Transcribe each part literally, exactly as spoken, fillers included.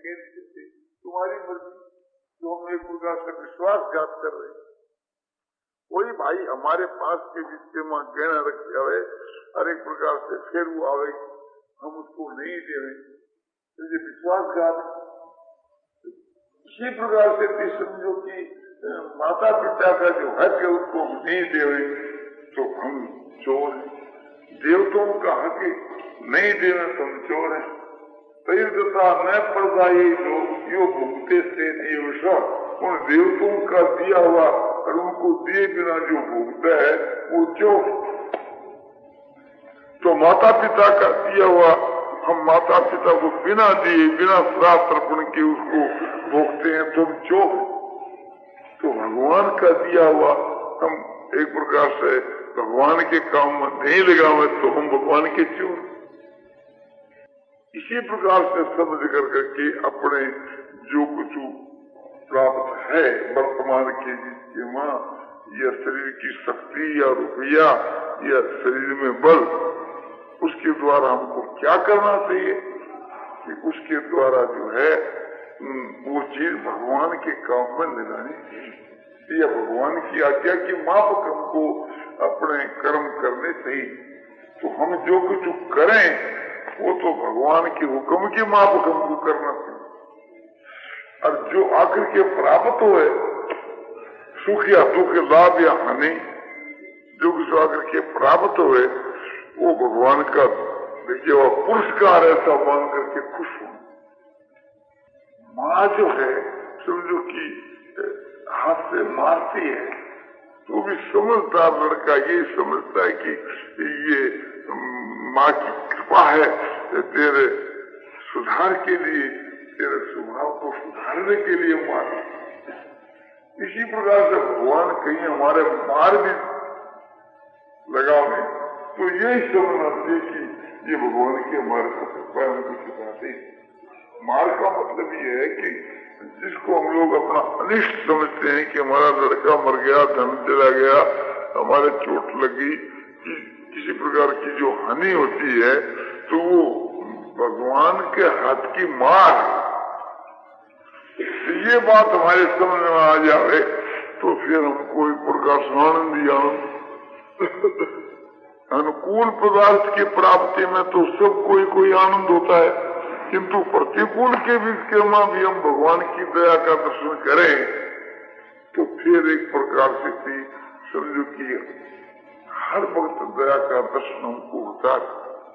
तुम्हारी मर्जी, जो हम एक प्रकार से विश्वासघात कर रहे हैं। कोई भाई हमारे पास के जिसके माँ गहना रखे आवे और एक प्रकार से फिर वो आवे हम उसको नहीं देवे, तो ये विश्वासघात। इसी प्रकार से समझो कि माता पिता का जो हक है उसको हम नहीं देवे तो हम चोर हैं, देवताओं का हक नहीं देवे तो हम चोर हैं। तथा न प्रदायी लोग यो भूखते से देवशा, उन देवताओं का दिया हुआ और उनको दिए बिना जो भूखता है वो चोर। तो माता पिता का दिया हुआ हम माता पिता को बिना दिए बिना श्राद्ध तर्पण के उसको भोगते हैं तो हम चोर। तो भगवान का दिया हुआ हम एक प्रकार से भगवान के काम में नहीं लगावे तो हम भगवान के चोर। इसी प्रकार से समझ कर करके अपने जो कुछ प्राप्त है वर्तमान के जिसके माँ या शरीर की शक्ति या रुपया या शरीर में बल, उसके द्वारा हमको क्या करना चाहिए कि उसके द्वारा जो है वो चीज भगवान के काम में लगानी चाहिए या भगवान की आज्ञा की माफक हमको अपने कर्म करने चाहिए। तो हम जो कुछ करें वो तो भगवान के हुक्म की माफक हमको करना चाहिए। और जो आखिर के प्राप्त हुए सुख या दुख लाभ या हानि जो कुछ आखिर के प्राप्त हुए वो भगवान का देखिए वो पुरस्कार ऐसा मान करके खुश हो। माँ जो है समझो कि हाथ से मारती है तो भी समझदार लड़का ये समझता है कि ये माँ की कृपा है तेरे सुधार के लिए, तेरे स्वभाव को सुधारने के लिए मार। इसी प्रकार से भगवान कहीं हमारे मार भी लगाओगे तो यही समझना चाहिए कि ये भगवान की हमारे को कृपा है, उनको सिखाते। मार का मतलब ये है कि जिसको हम लोग अपना अनिष्ट समझते हैं कि हमारा लड़का मर गया, धन चला गया, हमारे चोट लगी, कि किसी प्रकार की जो हानि होती है तो वो भगवान के हाथ की मार। तो ये बात हमारे समझ में आ जाए तो फिर हमको एक प्रकार से आनंद आनंद अनुकूल पदार्थ की प्राप्ति में तो सब कोई कोई आनंद होता है, किंतु प्रतिकूल के विषय भी हम भगवान की दया का दर्शन करें तो फिर एक प्रकार से थी समझो कि हर वक्त दया का दर्शन हमको होता है।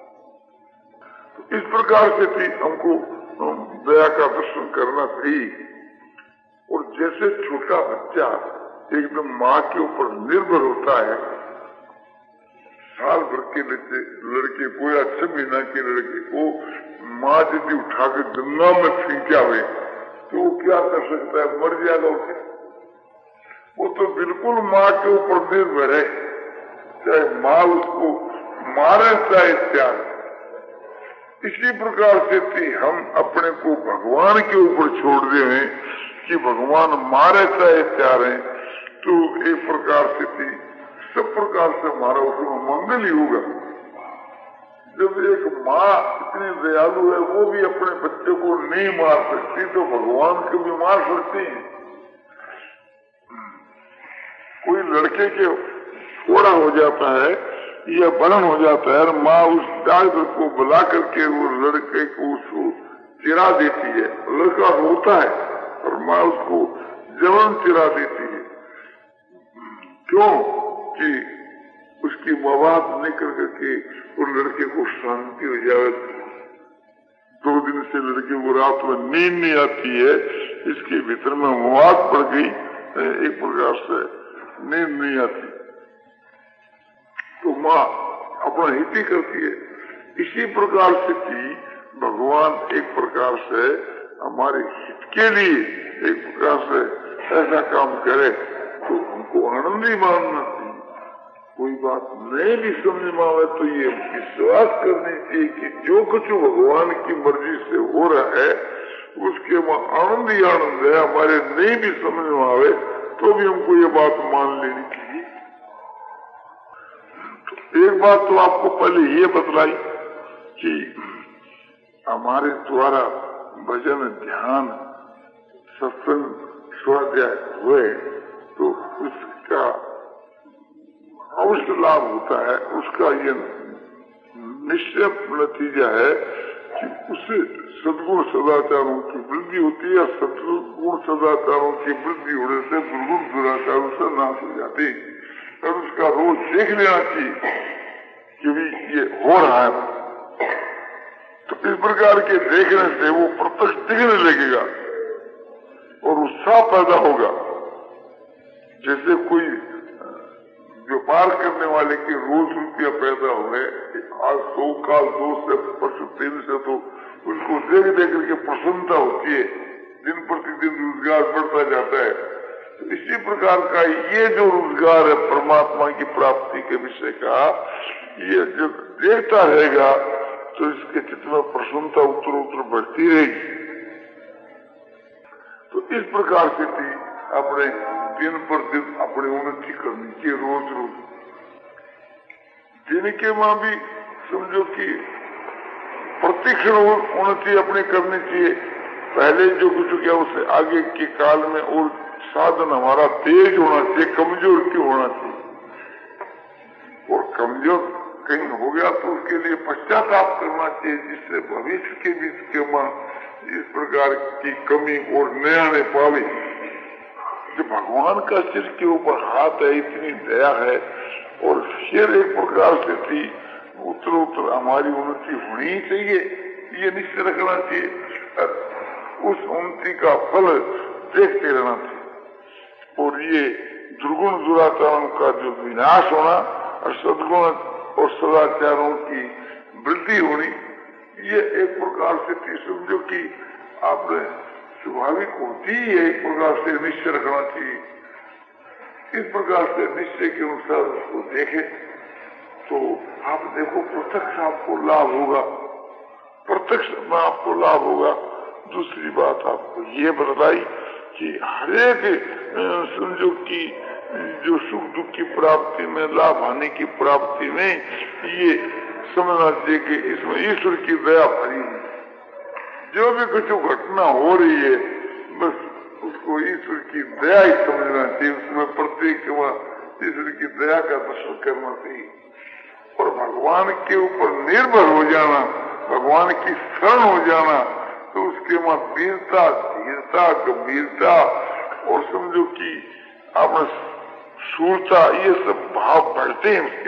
तो इस प्रकार से थी हमको दया का दर्शन करना चाहिए। और जैसे छोटा बच्चा एकदम माँ के ऊपर निर्भर होता है, साल भर के लड़के को या छह महीना के लड़के को माँ यदि उठा के गंगा में फेंका हुए तो वो क्या कर सकता है, मर जाएगा उसे। वो तो बिल्कुल माँ के ऊपर निर्भर है, चाहे माँ उसको मारे चाहे त्याग। इसी प्रकार से थी हम अपने को भगवान के ऊपर छोड़ दें कि भगवान मारे चाहे त्यारे तो एक प्रकार से थी सब प्रकार से हमारा उसमें मंगल ही होगा। जब एक माँ इतनी दयालु है वो भी अपने बच्चे को नहीं मार सकती तो भगवान को भी मार सकती है। कोई लड़के के थोड़ा हो जाता है या बलन हो जाता है, माँ उस डॉक्टर को बुला करके वो लड़के को उसको चिरा देती है। लड़का रोता है और माँ उसको जलन चिरा देती है। क्यों कि उसकी मवाद निकल करके उस लड़के को शांति हो जाए। दो दिन से लड़के को रात में नींद नहीं आती है, इसके भीतर में मवाद पड़ गई, एक प्रकार से नींद नहीं आती तो माँ अपना हित ही करती है। इसी प्रकार से थी भगवान एक प्रकार से हमारे हित के लिए एक प्रकार से ऐसा काम करे तो उनको आनंद ही मानना चाहिए। कोई बात नहीं भी समझ में आवे तो ये विश्वास करनी चाहिए कि जो कुछ भगवान की मर्जी से हो रहा है उसके में आनंद ही आनंद है। हमारे नहीं भी समझ में आवे तो भी हमको ये बात मान लेनी चाहिए। एक बात तो आपको पहले ये बतलाई कि हमारे द्वारा भजन ध्यान सत्संग स्वाध्याय हुए तो उसका अवश्य लाभ होता है। उसका ये निश्चय नतीजा है कि उससे सद्गुण सदाचारों की वृद्धि होती है। सद्गुण सदाचारों की वृद्धि होने से दुर्गुण दुराचारों से नाश हो जाती है। और उसका रोज देख लेना चाहिए कि भी ये हो रहा है। तो इस प्रकार के देखने से वो प्रत्यक्ष दिखने लगेगा और उत्साह पैदा होगा। जैसे कोई व्यापार करने वाले के रोज रुपया पैदा हुए, आज सौ काल दो से परसों तीन से, तो उसको देख देख करके प्रसन्नता होती है। दिन प्रतिदिन रोजगार बढ़ता जाता है। तो इसी प्रकार का ये जो रोजगार है परमात्मा की प्राप्ति के विषय का, ये जब देखता रहेगा तो इसके चित्त में प्रसन्नता उत्तर उत्तर बढ़ती रहेगी। तो इस प्रकार से थी अपने दिन पर दिन अपनी उन्नति करनी चाहिए। रोज रोज दिन के मां भी समझो कि प्रतिक्षण उन्नति अपनी करनी चाहिए। पहले जो कुछ किया उससे आगे के काल में और साधन हमारा तेज होना चाहिए, कमजोर क्यों होना चाहिए। और कमजोर कहीं हो गया तो उसके लिए पश्चाताप करना चाहिए, जिससे भविष्य के भी इसके मन इस प्रकार की कमी और नया नहीं पावे। जो भगवान का सिर के ऊपर हाथ है, इतनी दया है, और फिर एक प्रकार से थी उत्तर उत्तर हमारी उन्नति होनी ही चाहिए, ये निश्चय रखना चाहिए। उस उन्नति का फल देखते रहना चाहिए। और ये दुर्गुण दुराचारों का जो विनाश होना और सद्गुण और सदाचारों की वृद्धि होनी, ये एक प्रकार से थी समझो कि आपने स्वाभाविक होती है। एक प्रकार से निश्चय रखना चाहिए। इस प्रकार से निश्चय के अनुसार उसको देखे तो आप देखो प्रत्यक्ष आपको लाभ होगा, प्रत्यक्ष में आपको लाभ होगा। दूसरी बात आपको ये बताई कि हरेक समझो कि जो सुख दुख की प्राप्ति में, लाभ हानि की प्राप्ति में, ये समझना चाहिए कि इसमें ईश्वर की दया भरी है। जो भी कुछ घटना हो रही है बस उसको ईश्वर की दया ही समझना चाहिए। उसमें प्रत्येक ईश्वर की दया का दर्शन करना चाहिए और भगवान के ऊपर निर्भर हो जाना, भगवान की शरण हो जाना। तो उसके वहां वीरता, धीरता, गंभीरता और समझो कि आपने शूरता, ये सब भाव बढ़ते हैं उसके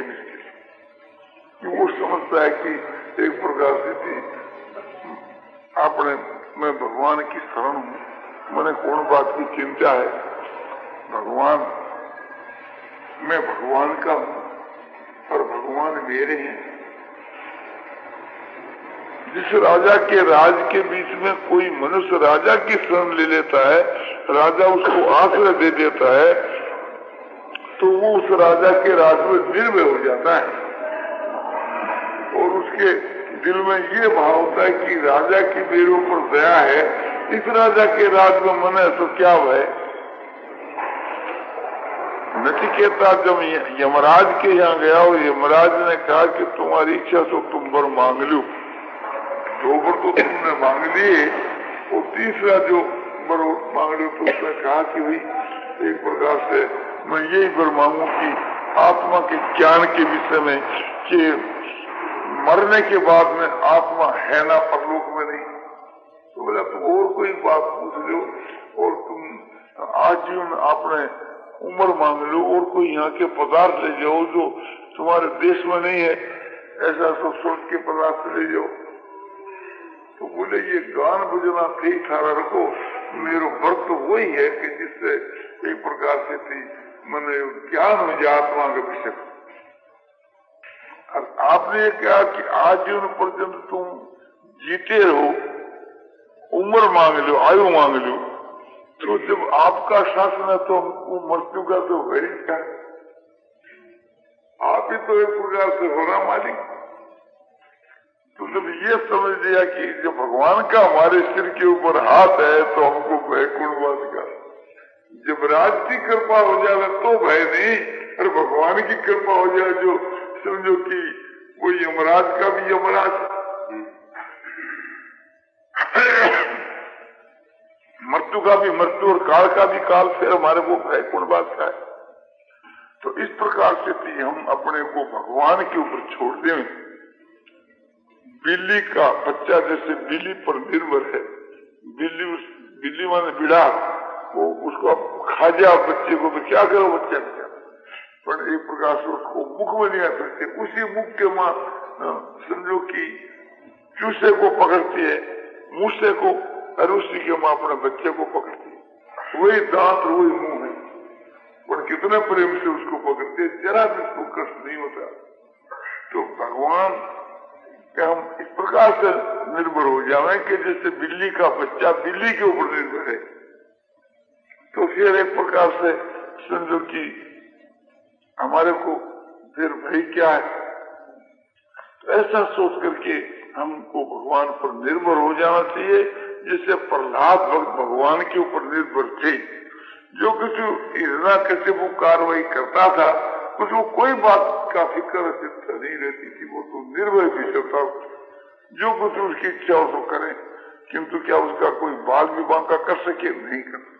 विषय। वो समझता है कि एक प्रकार से थी आपने मैं भगवान की शरण हूँ, मैंने कौन बात की चिंता है। भगवान, मैं भगवान का हूँ और भगवान मेरे हैं। जिस राजा के राज के बीच में कोई मनुष्य राजा की शरण ले लेता है, राजा उसको आश्रय दे देता है, तो वो उस राजा के राज में निर्भय हो जाता है और उसके दिल में ये भाव होता है कि राजा की मेरे ऊपर दया है, इस राजा के राज में मन है तो क्या भय। नचिकेता जब यमराज के यहाँ गया और यमराज ने कहा कि तुम्हारी इच्छा तो तुम वर मांग लो, दो वर तो तुमने मांग लिए और तीसरा जो वर मांग लो, तो उसने कहा कि भाई एक प्रकार से मैं यही वर मांगू कि आत्मा के ज्ञान के विषय में कि मरने के बाद में आत्मा है ना परलोक में नहीं। तो बोला तुम और कोई बात पूछ लो और तुम आजीवन आपने उम्र मांग लो और कोई यहाँ के पदार्थ ले जाओ जो तुम्हारे देश में नहीं है, ऐसा सब सोच के पदार्थ ले जाओ। तो बोले ये गान बजना ठीक ठारा रखो, मेरा व्रत वही है कि जिससे एक प्रकार से थी मैंने ज्ञान हो जाए आत्मा के विषय। और आपने ये कहा कि आजीवन पर्यंत तुम जीते रहो, उम्र मांग लो, आयु मांग लो, तो जब आपका शासन है तो हमको मृत्यु का तो है ही क्या। आप ही तो एक प्रकार से होना मालिक। तो जब ये समझ लिया कि जब भगवान का हमारे सिर के ऊपर हाथ है तो हमको भय कौन का। जब राज की कृपा हो जाए तो भय नहीं, और भगवान की कृपा हो जाए जो समझो कि वो यमराज का भी यमराज मृत्यु का भी मृत्यु और काल का भी काल, फिर हमारे को भय कौन बात का है। तो इस प्रकार से थी हम अपने को भगवान के ऊपर छोड़ दें। बिल्ली का बच्चा जैसे बिल्ली पर निर्भर है, बिल्ली उस बिल्ली माने बिड़ा, वो उसको खा जाओ बच्चे को तो क्या करो बच्चा क्या, पर एक प्रकार से उसको मुख में नहीं आ सकते, उसी मुख के माँ समझो कि चूसे को पकड़ती है, मूसे को, और उसी के माँ अपने बच्चे को पकड़ती है, वही दांत वही मुंह है, पर कितने प्रेम से उसको पकड़ते है, जरा भी उसको कष्ट नहीं होता। तो भगवान कि हम इस प्रकार से निर्भर हो जाए कि जैसे बिल्ली का बच्चा बिल्ली के ऊपर निर्भर है, तो फिर एक प्रकार से समझो कि हमारे को फिर भय क्या है। तो ऐसा सोच करके हमको भगवान पर निर्भर हो जाना चाहिए, जैसे प्रहलाद भक्त भगवान के ऊपर निर्भर थे। जो किसी हिरणा कैसे वो कार्रवाई करता था, उसको कोई बात का फिक्र चिंता नहीं रहती थी, वो तो निर्भय भी करता, जो कुछ उसकी इच्छा हो तो करे, किंतु क्या उसका कोई बाल भी बांका कर सके, नहीं कर सके।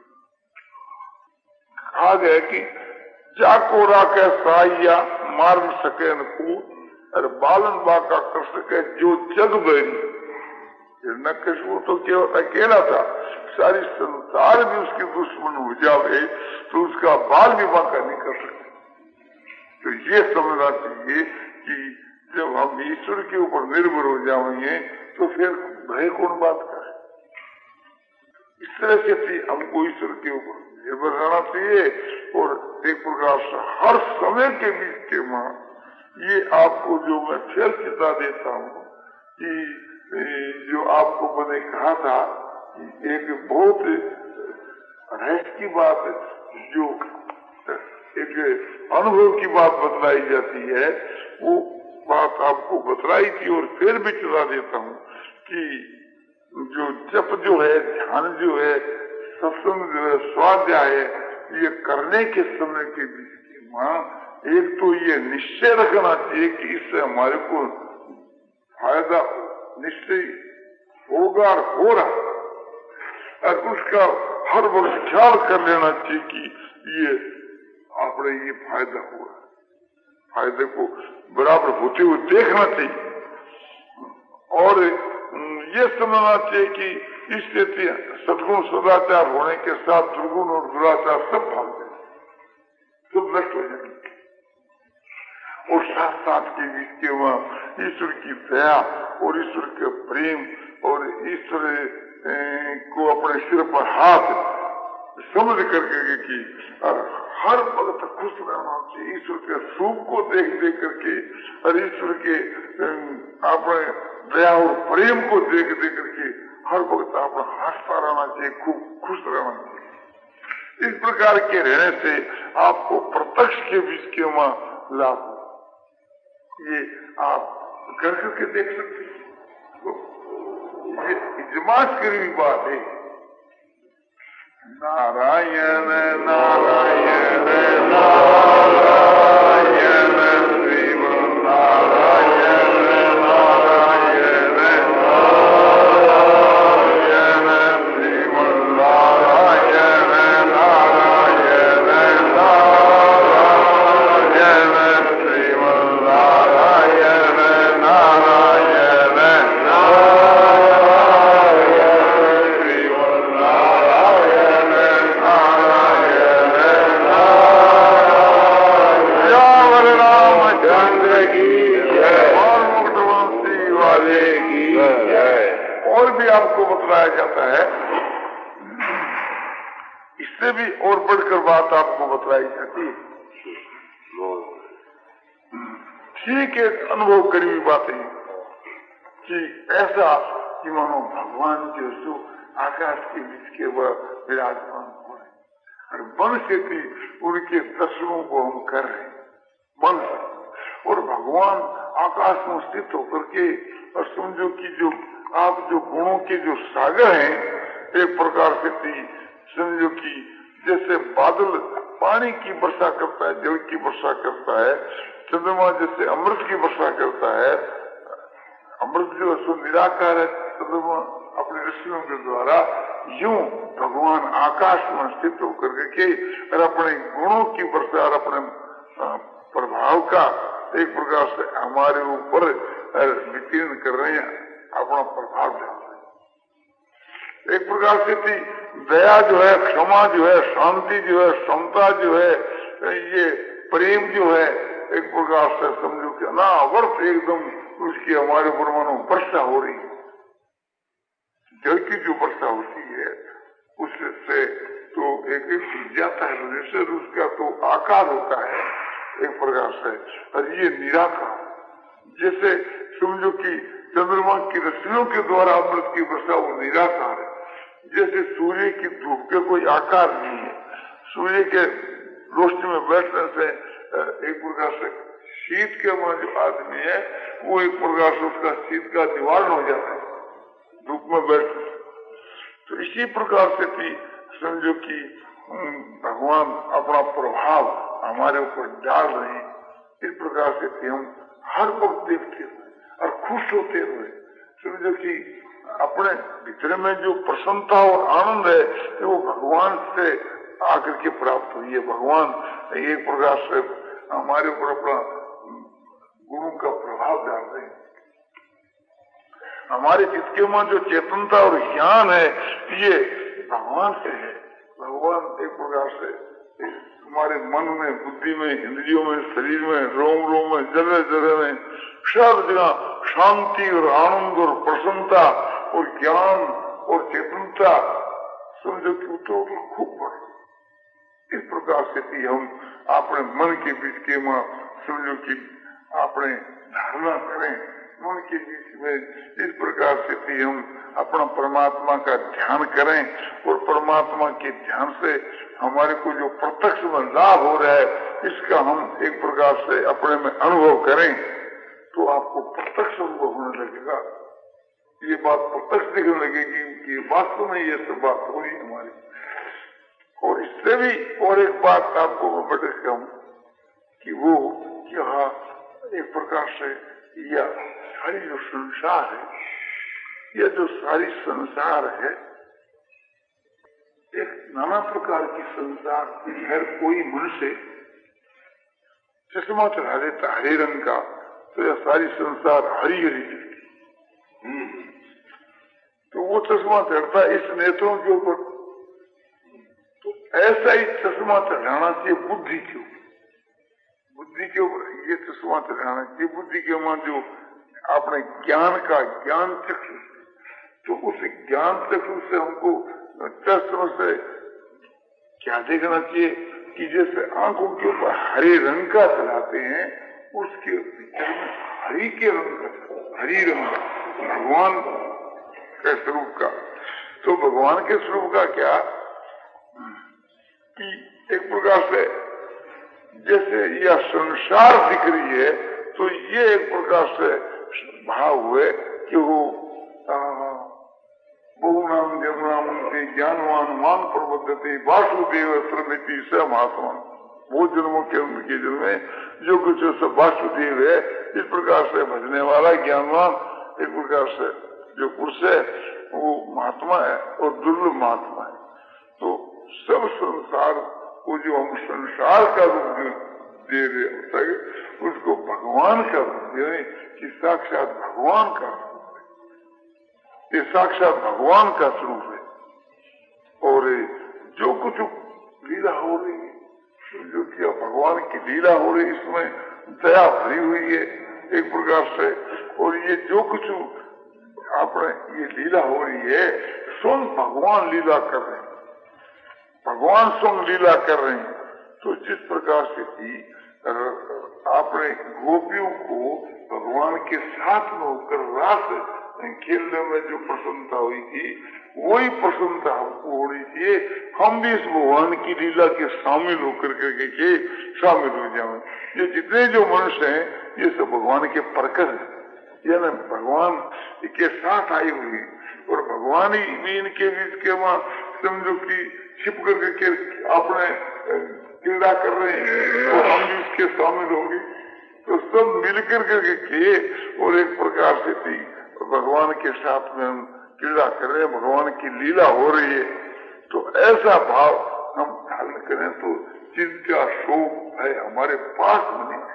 कहा गया कि जाको राके साइया मार न सके न को, और बालन बांका कर सके जो जग बैरी। हिरण्यकशिपु तो केवल अकेला था, सारी संसार भी उसकी दुश्मन हो जावे तो उसका बाल भी बांका नहीं कर सकते। तो ये समझना चाहिए कि जब हम ईश्वर के ऊपर निर्भर हो जाएंगे तो फिर भय कौन बात का है। इस तरह से थी हमको ईश्वर के ऊपर निर्भर रहना चाहिए। और एक प्रकार से हर समय के बीच के मां ये आपको जो मैं फिर चिता देता हूँ कि जो आपको मैंने कहा था कि एक बहुत रहस्य की बात जो एक अनुभव की बात बतलाई जाती है, वो बात आपको बतलाई थी और फिर भी चला देता हूँ कि जो जप जो है, ध्यान जो है, सत्संग जो है, स्वाध्याय है, ये करने के समय के बीच की मां एक तो ये निश्चय रखना चाहिए कि इससे हमारे को फायदा निश्चय होगा और हो रहा, और उसका हर वक्त ख्याल कर लेना चाहिए कि ये आपने ये फायदा हुआ, फायदे को बराबर होते हुए देखना चाहिए। और ये समझना चाहिए कि इससे सद्गुण सदाचार होने के साथ दुर्गुण और दुराचार सब भाग जाए, सब नष्ट हो जाएंगे। और साथ साथ के बीच के वहाँ ईश्वर की दया और ईश्वर के प्रेम और ईश्वर को अपने सिर पर हाथ समझ करके कि हर वक्त खुश रहना चाहिए, ईश्वर के सुख को देख देख करके और ईश्वर के अपने दया और प्रेम को देख देख करके हर वक्त अपना हंसता रहना चाहिए, खूब खुश रहना चाहिए। इस प्रकार के रहने से आपको प्रत्यक्ष के बीच के वहाँ लाभ, ये आप कर करके देख सकते हैं। तो ये इजमास करी हुई बात है। नारायण नारायण नारायण शिव नारायण नारायण नारायण शिव नारायण नारायण नारायण शिव नारायण नारायण आपको बतलाया जाता है। इससे भी और बढ़कर बात आपको बतलाई जाती है। ठीक एक अनुभव करी हुई बात है कि ऐसा कि मानो भगवान जो सो आकाश के बीच के वह विराजमान हो रहे और बन से भी उनके दर्शनों को हम कर रहे हैं, बन से। और भगवान आकाश में स्थित होकर के और समझो कि जो आप जो गुणों के जो सागर हैं, एक प्रकार से समझो कि जैसे बादल पानी की वर्षा करता है, जल की वर्षा करता है, चंद्रमा जैसे अमृत की वर्षा करता है। अमृत जो है सो निराकार है, चंद्रमा अपने ऋषियों के द्वारा यूं भगवान आकाश में स्थित होकर के और अपने गुणों की वर्षा और अपने प्रभाव का एक प्रकार से हमारे ऊपर विकीर्ण कर रहे हैं, अपना प्रभाव डाल रहे हैं। एक प्रकार से थी दया जो है, क्षमा जो है, शांति जो है, समता जो है, ये प्रेम जो है, एक प्रकार से समझो कि अनावर्त एकदम उसकी हमारे ऊपर मानो वर्षा हो रही है। जल की जो वर्षा होती है उससे तो एक एक जाता है, जैसे उसका तो आकार होता है एक प्रकार से, और ये निराकार, जैसे समझो कि चंद्रमा की रश्मियों के द्वारा अमृत की वर्षा वो निराकार है। जैसे सूर्य की धूप के कोई आकार नहीं है, सूर्य के रोशनी में बैठने से एक प्रकार से शीत के में जो आदमी है वो एक प्रकार से उसका शीत का निवारण हो जाता है धूप में बैठने। तो इसी प्रकार से भी समझो कि भगवान अपना प्रभाव हमारे ऊपर डाल रहे हैं। इस प्रकार से भी हम हर वक्त देखते हुए और खुश होते हुए समझो कि अपने भीतर में जो प्रसन्नता और आनंद है वो भगवान से आकर के प्राप्त हुई है। भगवान एक प्रकार से हमारे ऊपर अपना गुरु का प्रभाव डाल रहे हैं। हमारे चित्त के में जो चेतनता और ज्ञान है ये भगवान से है। भगवान एक प्रकार से हमारे मन में, बुद्धि में, इंद्रियों में, शरीर में, रोम रोम में, जगह जगह में सब जगह शांति और आनंद और प्रसन्नता और ज्ञान और चेतनता समझो कि उतो खूब बढ़े। इस प्रकार से भी हम अपने मन के बीच के मां समझो कि अपने धारणा करें, मन के बीच में इस प्रकार से भी हम अपना परमात्मा का ध्यान करें और परमात्मा के ध्यान से हमारे को जो प्रत्यक्ष में लाभ हो रहा है इसका हम एक प्रकार से अपने में अनुभव करें तो आपको प्रत्यक्ष अनुभव होने लगेगा। ये बात प्रत्यक्ष दिखने लगेगी कि वास्तव में ये सब बात हो रही हमारी। और इससे भी और एक बात आपको मैं बता कहूं कि वो क्या एक प्रकार से यह सारी जो संसार है, यह जो सारी संसार है एक नाना प्रकार की संसार। हर कोई मनुष्य चश्मा चढ़ा देता हरे रंग का तो यह सारी संसार हरी हरी दिखती, तो वो चश्मा चढ़ता इस नेत्रों के ऊपर। तो ऐसा ही चश्मा चढ़ाना चाहिए बुद्धि के ऊपर, बुद्धि के ऊपर ये चश्मा चढ़ाना चाहिए। बुद्धि के मान जो अपने ज्ञान का ज्ञान चक्षु, तो उस ज्ञान चक्षु से हमको चश्मे से क्या देखना चाहिए कि जैसे आंखों के ऊपर हरे रंग का चलाते हैं उसके भीतर में हरि के रंग का, हरि रंग का भगवान के स्वरूप का। तो भगवान के स्वरूप का क्या कि एक प्रकार से जैसे यह संसार दिख रही है तो ये एक प्रकार से भाव हुए कि वो बहुनाम जमुनाम ज्ञानवान मान प्रबद्धते वासुदेव श्रमिति स महात्मा। बहुत जन्मों के उनके जन्म में जो कुछ सब वासुदेव है इस प्रकार से भजने वाला ज्ञानवान एक प्रकार से जो पुरुष है वो महात्मा है और दुर्लभ महात्मा है। तो सब संसार को जो हम संसार का रूप दे रहे होता है उसको भगवान का रूप दे रहे कि साक्षात भगवान का स्वरूप है, ये साक्षात भगवान का स्वरूप है। और जो कुछ लीला हो रही है, जो कि भगवान की लीला हो रही है इसमें दया भरी हुई है एक प्रकार से। और ये जो कुछ आपने ये लीला हो रही है स्वयं भगवान लीला कर रहे हैं, भगवान स्वयं लीला कर रहे हैं। तो जिस प्रकार से थी आपने गोपियों को भगवान के साथ में होकर रास खेलने में जो प्रसन्नता हुई थी वही प्रसन्नता हमको होनी चाहिए। हम भी इस भगवान की लीला के शामिल होकर के, के शामिल हो जाए। ये जितने जो मनुष्य हैं ये सब भगवान के परकर हैं, यानी भगवान के साथ आई हुई और भगवान ही भी इनके बीच के वहां समझो कि छिप करके अपने क्रीड़ा कर रहे हैं तो हम भी उसके शामिल होंगे। तो सब मिलकर करके किए और एक प्रकार से थी भगवान के साथ में हम क्रीड़ा कर रहे हैं, भगवान की लीला हो रही है, तो ऐसा भाव हम धारण करें तो चिंता शोक है हमारे पास में नहीं।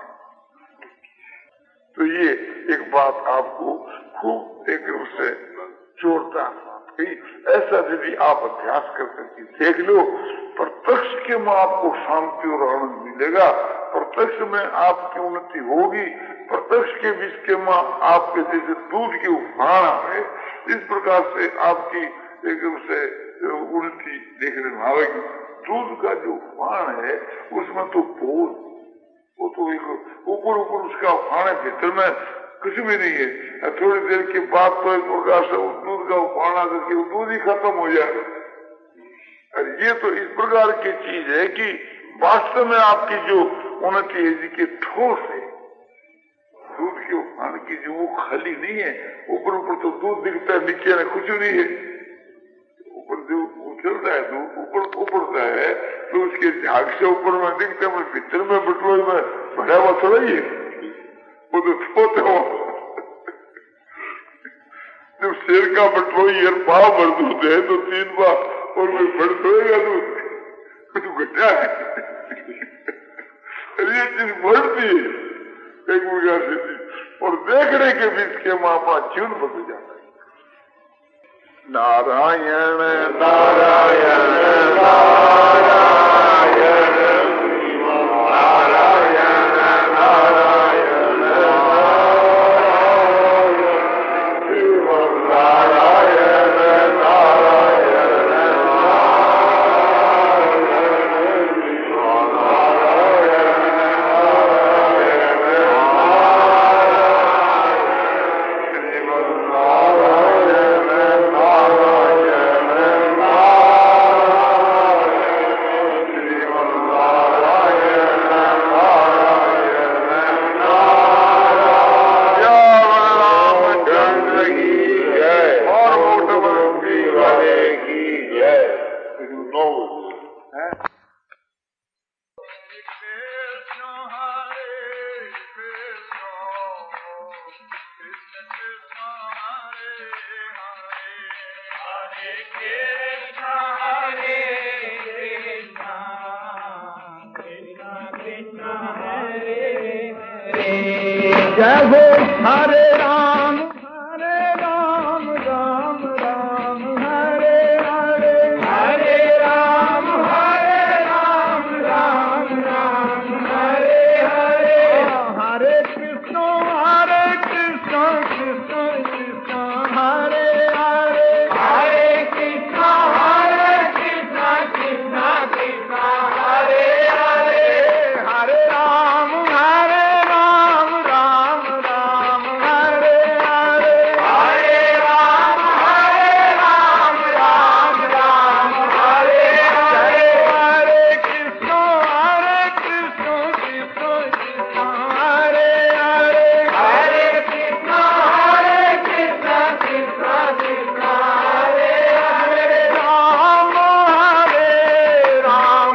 तो ये एक बात आपको खूब एक रूप से जोरदार ऐसा यदि आप अभ्यास कर करके देख लो, प्रत्यक्ष के में आपको शांति और आनंद मिलेगा, प्रत्यक्ष में आपकी उन्नति होगी, प्रत्यक्ष के बीच के में आपके जैसे दूध की उफान है, इस प्रकार से आपकी एक रूप से उन्नति देखने में आएगी। दूध का जो उफान है उसमें तो बहुत, वो तो एक ऊपर ऊपर उसका उफान है, भीतर में कुछ भी नहीं है। थोड़ी देर के बाद तो एक प्रकार से उस दूध का उफान आकर के वो दूध ही खत्म हो जाएगा। और ये तो इस प्रकार की चीज है कि वास्तव में आपकी जो उन्नति है जी ठोस है, दूध के उफान की जो वो खाली नहीं है, ऊपर ऊपर तो दूध दिखता है, नीचे में कुछ नहीं है। ऊपर जो उछलता है दूध ऊपर ऊपरता है तो उसके झाग से ऊपर में दिखता है, भीतर में बटोर में भरा हुआ थोड़ा ही है, वो तो छोटे हो। जब शेर का बटोई यार पाव भर दूध है तो तीन बार और कोई बढ़ सोएगा दूध, कुछ घटा है। ये चीज बढ़ती है एक प्रकार से चीज, और देखने के बीच के माँ बाप जीवन बदल जाता है। नारायण नारायण नारायण जय हो हरे राम हरे राम राम राम हरे हरे, हरे राम हरे राम राम राम हरे हरे, हरे कृष्ण हरे कृष्ण कृष्ण कृष्ण हरे हरे, हरे कृष्ण हरे कृष्ण कृष्ण कृष्ण हरे हरे, हरे राम हरे राम राम राम हरे हरे, हरे राम हरे राम राम राम हरे हरे, हरे कृष्ण हरे कृष्ण कृष्ण कृष्ण हरे हरे, हरे कृष्ण हरे कृष्ण कृष्ण कृष्ण हरे हरे, राम हरे राम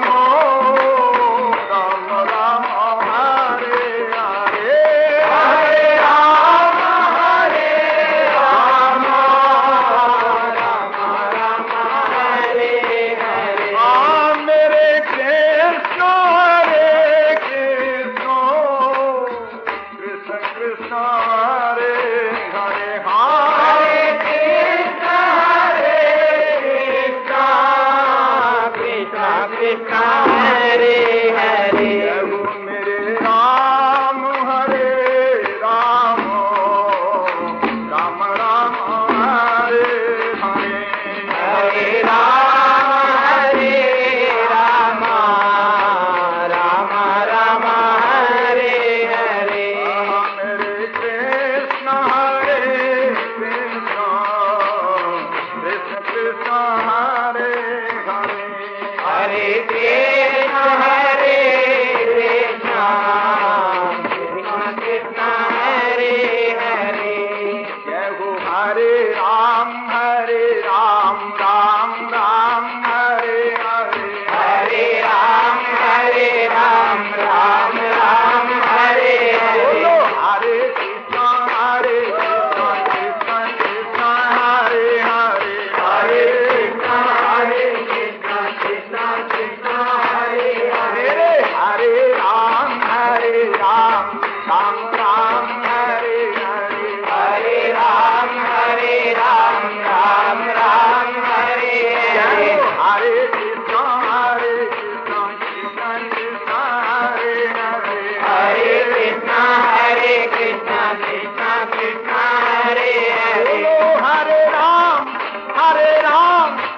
राम राम हरे हरे, हरे राम हरे राम राम राम हरे हरे, राम मेरे कृष्ण हरे कृष्ण कृष्ण कृष्ण हरे हरे, हरे कृष्ण हरे कृष्ण कृष्ण कृष्ण हरे हरे, मेरे राम हरे राम राम राम हरे हरे, हरे राम हरे राम राम राम हरे हरे, मेरे कृष्ण हरे कृष्ण कृष्ण कृष्ण हरे हरे, हरे कृष्ण हरे कृष्ण कृष्ण कृष्ण हरे हरे, जय हो हरे राम हरे राम राम राम हरे हरे, हरे राम हरे राम राम राम हरे हरे, हरे कृष्ण हरे कृष्ण कृष्ण कृष्ण हरे हरे,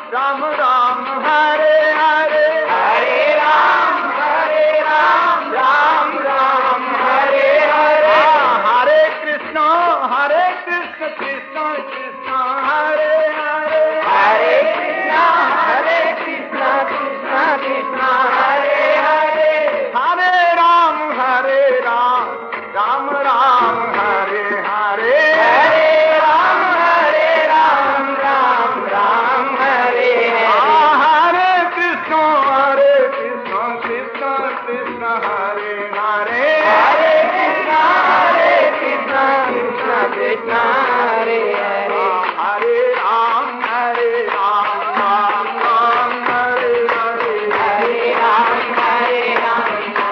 राम राम हरे हरे हरे राम हरे राम राम राम हरे हरे हरे कृष्ण हरे कृष्ण कृष्ण कृष्ण हरे हरे हरे कृष्ण हरे कृष्ण कृष्ण कृष्ण हरे हरे हरे राम हरे राम राम राम हरे हरे हरे राम हरे राम राम राम हरे हरे कृष्ण हरे कृष्ण कृष्ण कृष्ण हरे हरे हरे कृष्ण हरे कृष्ण कृष्ण कृष्ण हरे हरे हरे राम हरे राम राम राम हरे हरे हरे राम हरे राम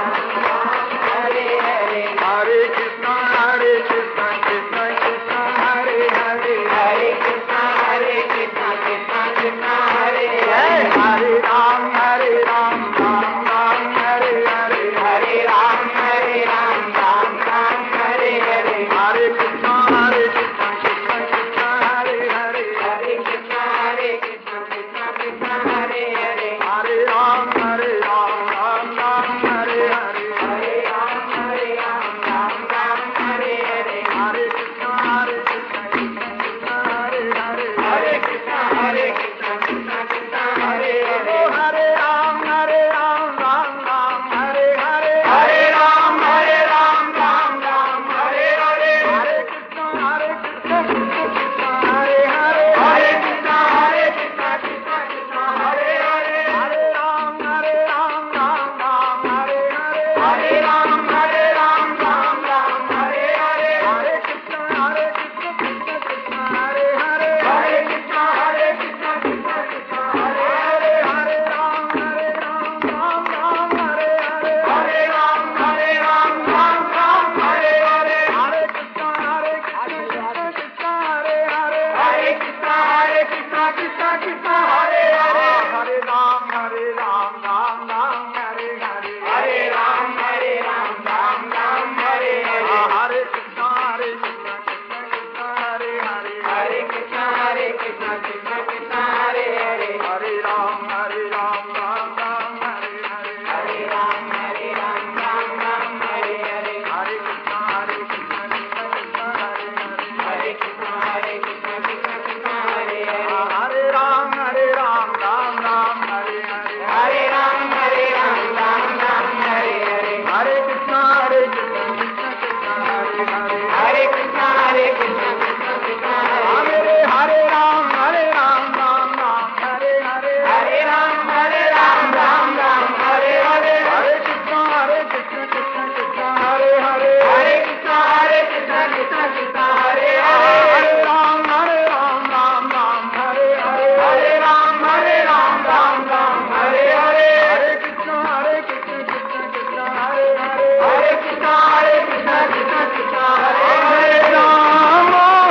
हरे हरे हरे कृष्ण हरे कृष्ण कृष्ण कृष्ण हरे हरे हरे कृष्ण हरे कृष्ण कृष्ण कृष्ण हरे हरे हरे राम हरे राम राम राम हरे हरे हरे राम हरे राम राम राम हरे हरे हरे कृष्ण हरे कृष्ण कृष्ण कृष्ण हरे हरे हरे कृष्ण हरे कृष्ण कृष्ण कृष्ण हरे हरे हरे राम हरे राम राम राम हरे हरे हरे राम हरे राम राम राम हरे हरे हरे कृष्ण हरे कृष्ण कृष्ण कृष्ण हरे हरे हरे कृष्ण हरे कृष्ण कृष्ण कृष्ण हरे हरे हरे राम हरे राम राम राम हरे हरे हरे राम हरे राम राम राम हरे हरे हरे कृष्ण हरे कृष्ण कृष्ण कृष्ण हरे हरे हरे कृष्ण हरे कृष्ण कृष्ण कृष्ण हरे हरे हरे राम हरे राम राम राम हरे हरे हरे राम हरे राम राम राम हरे हरे हरे कृष्ण हरे कृष्ण कृष्ण कृष्ण हरे हरे हरे कृष्ण हरे कृष्ण कृष्ण कृष्ण हरे हरे हरे राम हरे राम राम राम हरे हरे हरे राम हरे राम राम राम हरे हरे हरे कृष्ण हरे कृष्ण कृष्ण कृष्ण हरे हरे हरे कृष्ण हरे कृष्ण कृष्ण कृष्ण हरे हरे हरे राम हरे राम राम राम हरे हरे हरे राम हरे राम राम राम हरे हरे हरे कृष्ण हरे कृष्ण कृष्ण कृष्ण हरे हरे हरे कृष्ण हरे कृष्ण कृष्ण कृष्ण हरे हरे हरे राम हरे राम राम राम हरे हरे हरे राम हरे राम राम राम हरे हरे हरे कृष्ण हरे कृष्ण कृष्ण कृष्ण हरे हरे हरे कृष्ण हरे कृष्ण कृष्ण कृष्ण हरे हरे हरे राम हरे राम राम राम हरे हरे हरे राम हरे राम राम राम हरे हरे हरे कृष्ण हरे कृष्ण कृष्ण कृष्ण हरे हरे हरे कृष्ण हरे कृष्ण कृष्ण कृष्ण हरे हरे हरे राम हरे राम राम राम हरे हरे हरे राम हरे राम राम राम हरे हरे हरे कृष्ण हरे कृष्ण कृष्ण कृष्ण हरे हरे हरे कृष्ण हरे कृष्ण कृष्ण कृष्ण हरे हरे हरे राम हरे राम राम राम हरे हरे हरे राम हरे राम राम राम हरे हरे हरे कृष्ण हरे कृष्ण कृष्ण कृष्ण हरे हरे हरे कृष्ण हरे कृष्ण कृष्ण कृष्ण हरे हरे राम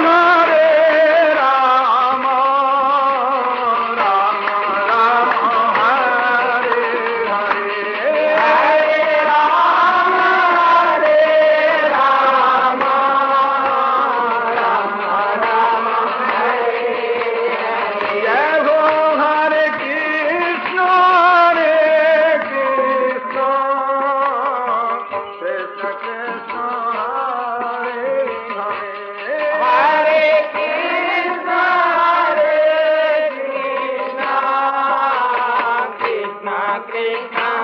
हरे राम राम राम हरे हरे हरे राम हरे राम राम राम हरे जय हो हरे कृष्ण हरे कृष्ण कृष्ण कृष्ण हरे हरे हरे कृष्ण हरे कृष्ण कृष्ण कृष्ण